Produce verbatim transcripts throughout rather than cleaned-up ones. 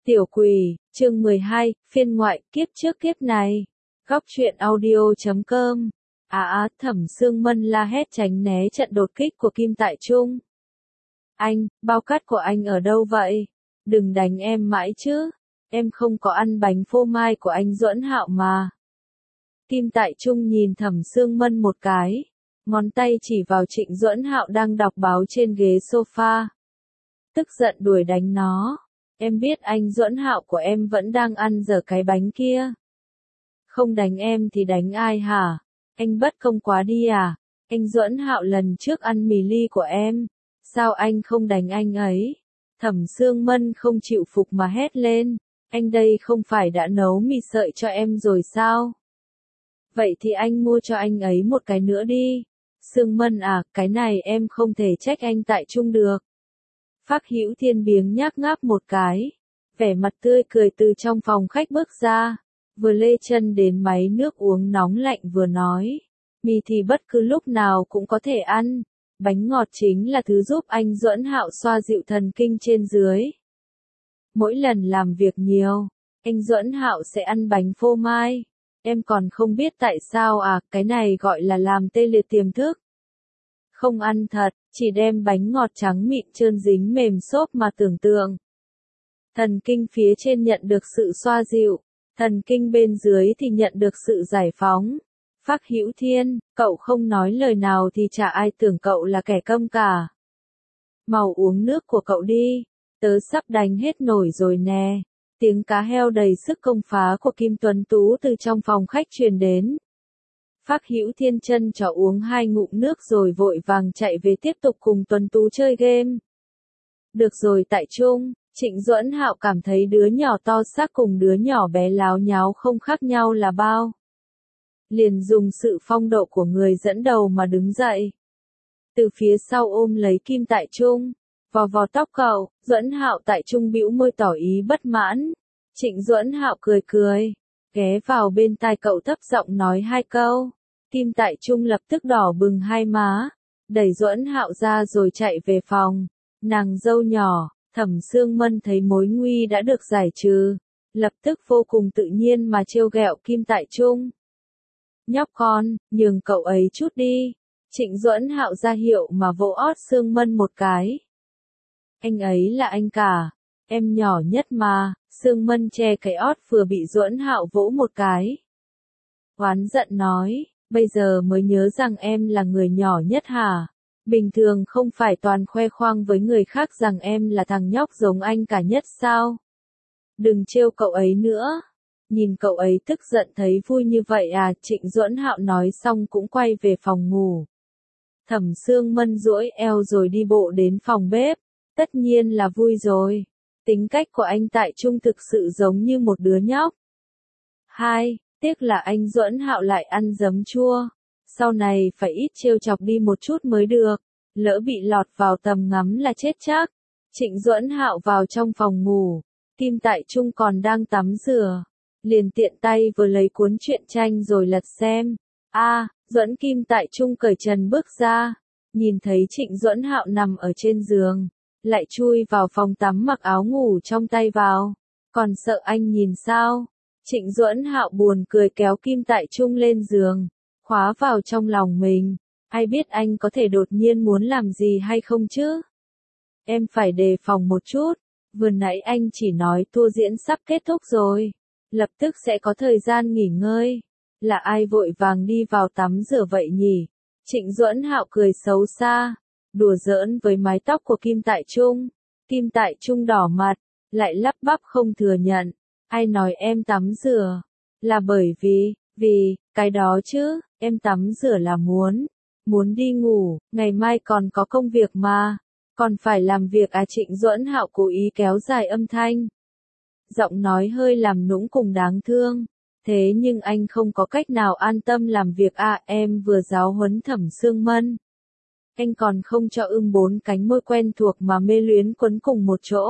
Tiểu quỷ, chương mười hai, phiên ngoại, kiếp trước kiếp này. Góc truyện audio chấm com. À á, Thẩm Sương Mân la hét tránh né trận đột kích của Kim Tại Trung. Anh, bao cát của anh ở đâu vậy? Đừng đánh em mãi chứ. Em không có ăn bánh phô mai của anh Duẫn Hạo mà. Kim Tại Trung nhìn Thẩm Sương Mân một cái. Ngón tay chỉ vào Trịnh Duẫn Hạo đang đọc báo trên ghế sofa. Tức giận đuổi đánh nó. Em biết anh Duẫn Hạo của em vẫn đang ăn dở cái bánh kia. Không đánh em thì đánh ai hả? Anh bất công quá đi à? Anh Duẫn Hạo lần trước ăn mì ly của em. Sao anh không đánh anh ấy? Thẩm Sương Mân không chịu phục mà hét lên. Anh đây không phải đã nấu mì sợi cho em rồi sao? Vậy thì anh mua cho anh ấy một cái nữa đi. Sương Mân à, cái này em không thể trách anh Tại Trung được. Phác Hữu Thiên biếng nhác ngáp một cái, vẻ mặt tươi cười từ trong phòng khách bước ra, vừa lê chân đến máy nước uống nóng lạnh vừa nói, mì thì bất cứ lúc nào cũng có thể ăn, bánh ngọt chính là thứ giúp anh Duẫn Hạo xoa dịu thần kinh trên dưới. Mỗi lần làm việc nhiều, anh Duẫn Hạo sẽ ăn bánh phô mai, em còn không biết tại sao à, cái này gọi là làm tê liệt tiềm thức. Không ăn thật, chỉ đem bánh ngọt trắng mịn trơn dính mềm xốp mà tưởng tượng. Thần kinh phía trên nhận được sự xoa dịu, thần kinh bên dưới thì nhận được sự giải phóng. Phác Hữu Thiên, cậu không nói lời nào thì chả ai tưởng cậu là kẻ câm cả. Mau uống nước của cậu đi, tớ sắp đánh hết nổi rồi nè. Tiếng cá heo đầy sức công phá của Kim Tuấn Tú từ trong phòng khách truyền đến. Phác Hữu Thiên chân cho uống hai ngụm nước rồi vội vàng chạy về tiếp tục cùng Tuấn Tú chơi game. Được rồi Tại Trung, Trịnh Duẫn Hạo cảm thấy đứa nhỏ to xác cùng đứa nhỏ bé láo nháo không khác nhau là bao. Liền dùng sự phong độ của người dẫn đầu mà đứng dậy. Từ phía sau ôm lấy Kim Tại Trung, vò vò tóc cậu, Duẫn Hạo Tại Trung bĩu môi tỏ ý bất mãn. Trịnh Duẫn Hạo cười cười, ghé vào bên tai cậu thấp giọng nói hai câu. Kim Tại Trung lập tức đỏ bừng hai má, đẩy Duẫn Hạo ra rồi chạy về phòng. Nàng dâu nhỏ, Thẩm Sương Mân thấy mối nguy đã được giải trừ, lập tức vô cùng tự nhiên mà trêu ghẹo Kim Tại Trung. Nhóc con, nhường cậu ấy chút đi. Trịnh Duẫn Hạo ra hiệu mà vỗ ót Sương Mân một cái. Anh ấy là anh cả, em nhỏ nhất mà. Sương Mân che cái ót vừa bị Duẫn Hạo vỗ một cái. Oán giận nói, bây giờ mới nhớ rằng em là người nhỏ nhất hả? Bình thường không phải toàn khoe khoang với người khác rằng em là thằng nhóc giống anh cả nhất sao? Đừng trêu cậu ấy nữa. Nhìn cậu ấy tức giận thấy vui như vậy à? Trịnh Duẫn Hạo nói xong cũng quay về phòng ngủ. Thẩm Sương Mân duỗi eo rồi đi bộ đến phòng bếp. Tất nhiên là vui rồi. Tính cách của anh Tại Trung thực sự giống như một đứa nhóc. Hai, tiếc là anh Duẫn Hạo lại ăn giấm chua. Sau này phải ít trêu chọc đi một chút mới được. Lỡ bị lọt vào tầm ngắm là chết chắc. Trịnh Duẫn Hạo vào trong phòng ngủ. Kim Tại Trung còn đang tắm rửa. Liền tiện tay vừa lấy cuốn truyện tranh rồi lật xem. A, à, Duẫn Kim Tại Trung cởi trần bước ra. Nhìn thấy Trịnh Duẫn Hạo nằm ở trên giường. Lại chui vào phòng tắm mặc áo ngủ trong tay vào. Còn sợ anh nhìn sao? Trịnh Duẫn Hạo buồn cười kéo Kim Tại Trung lên giường. Khóa vào trong lòng mình. Ai biết anh có thể đột nhiên muốn làm gì hay không chứ? Em phải đề phòng một chút. Vừa nãy anh chỉ nói tour diễn sắp kết thúc rồi. Lập tức sẽ có thời gian nghỉ ngơi. Là ai vội vàng đi vào tắm rửa vậy nhỉ? Trịnh Duẫn Hạo cười xấu xa. Đùa giỡn với mái tóc của Kim Tại Trung. Kim Tại Trung đỏ mặt, lại lắp bắp không thừa nhận. Ai nói em tắm rửa? Là bởi vì, vì, cái đó chứ, em tắm rửa là muốn. Muốn đi ngủ, ngày mai còn có công việc mà. Còn phải làm việc à? Trịnh Duẫn Hạo cố ý kéo dài âm thanh. Giọng nói hơi làm nũng cùng đáng thương. Thế nhưng anh không có cách nào an tâm làm việc à? Em vừa giáo huấn Thẩm Sương Mân. Anh còn không cho ưng bốn cánh môi quen thuộc mà mê luyến quấn cùng một chỗ.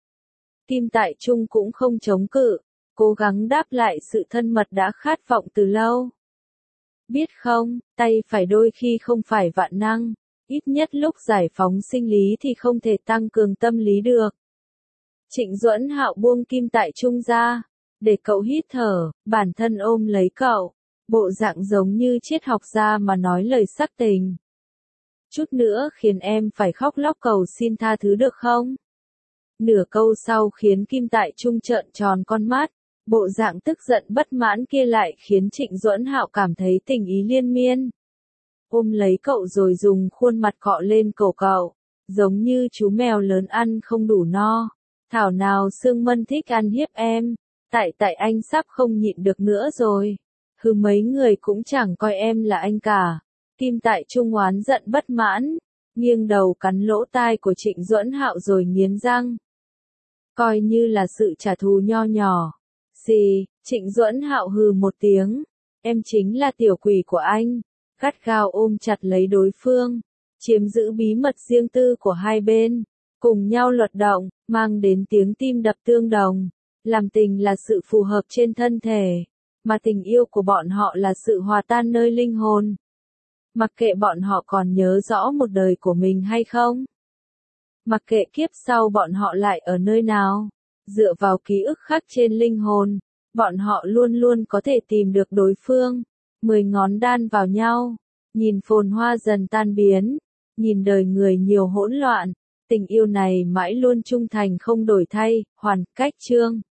Kim Tại Trung cũng không chống cự, cố gắng đáp lại sự thân mật đã khát vọng từ lâu. Biết không, tay phải đôi khi không phải vạn năng, ít nhất lúc giải phóng sinh lý thì không thể tăng cường tâm lý được. Trịnh Duẫn Hạo buông Kim Tại Trung ra, để cậu hít thở, bản thân ôm lấy cậu, bộ dạng giống như triết học gia mà nói lời sắc tình. Chút nữa khiến em phải khóc lóc cầu xin tha thứ được không? Nửa câu sau khiến Kim Tại Trung trợn tròn con mắt, bộ dạng tức giận bất mãn kia lại khiến Trịnh Duẫn Hạo cảm thấy tình ý liên miên. Ôm lấy cậu rồi dùng khuôn mặt cọ lên cổ cậu, giống như chú mèo lớn ăn không đủ no. Thảo nào Sương Mân thích ăn hiếp em, tại tại anh sắp không nhịn được nữa rồi. Hừ, mấy người cũng chẳng coi em là anh cả. Kim Tại Trung oán giận bất mãn, nghiêng đầu cắn lỗ tai của Trịnh Duẫn Hạo rồi nghiến răng. Coi như là sự trả thù nho nhỏ. Xì, Trịnh Duẫn Hạo hừ một tiếng, em chính là tiểu quỷ của anh, gắt gao ôm chặt lấy đối phương, chiếm giữ bí mật riêng tư của hai bên, cùng nhau luật động, mang đến tiếng tim đập tương đồng. Làm tình là sự phù hợp trên thân thể, mà tình yêu của bọn họ là sự hòa tan nơi linh hồn. Mặc kệ bọn họ còn nhớ rõ một đời của mình hay không, mặc kệ kiếp sau bọn họ lại ở nơi nào, dựa vào ký ức khắc trên linh hồn, bọn họ luôn luôn có thể tìm được đối phương. Mười ngón đan vào nhau, nhìn phồn hoa dần tan biến, nhìn đời người nhiều hỗn loạn, tình yêu này mãi luôn trung thành không đổi thay. Hoàn Cách Chương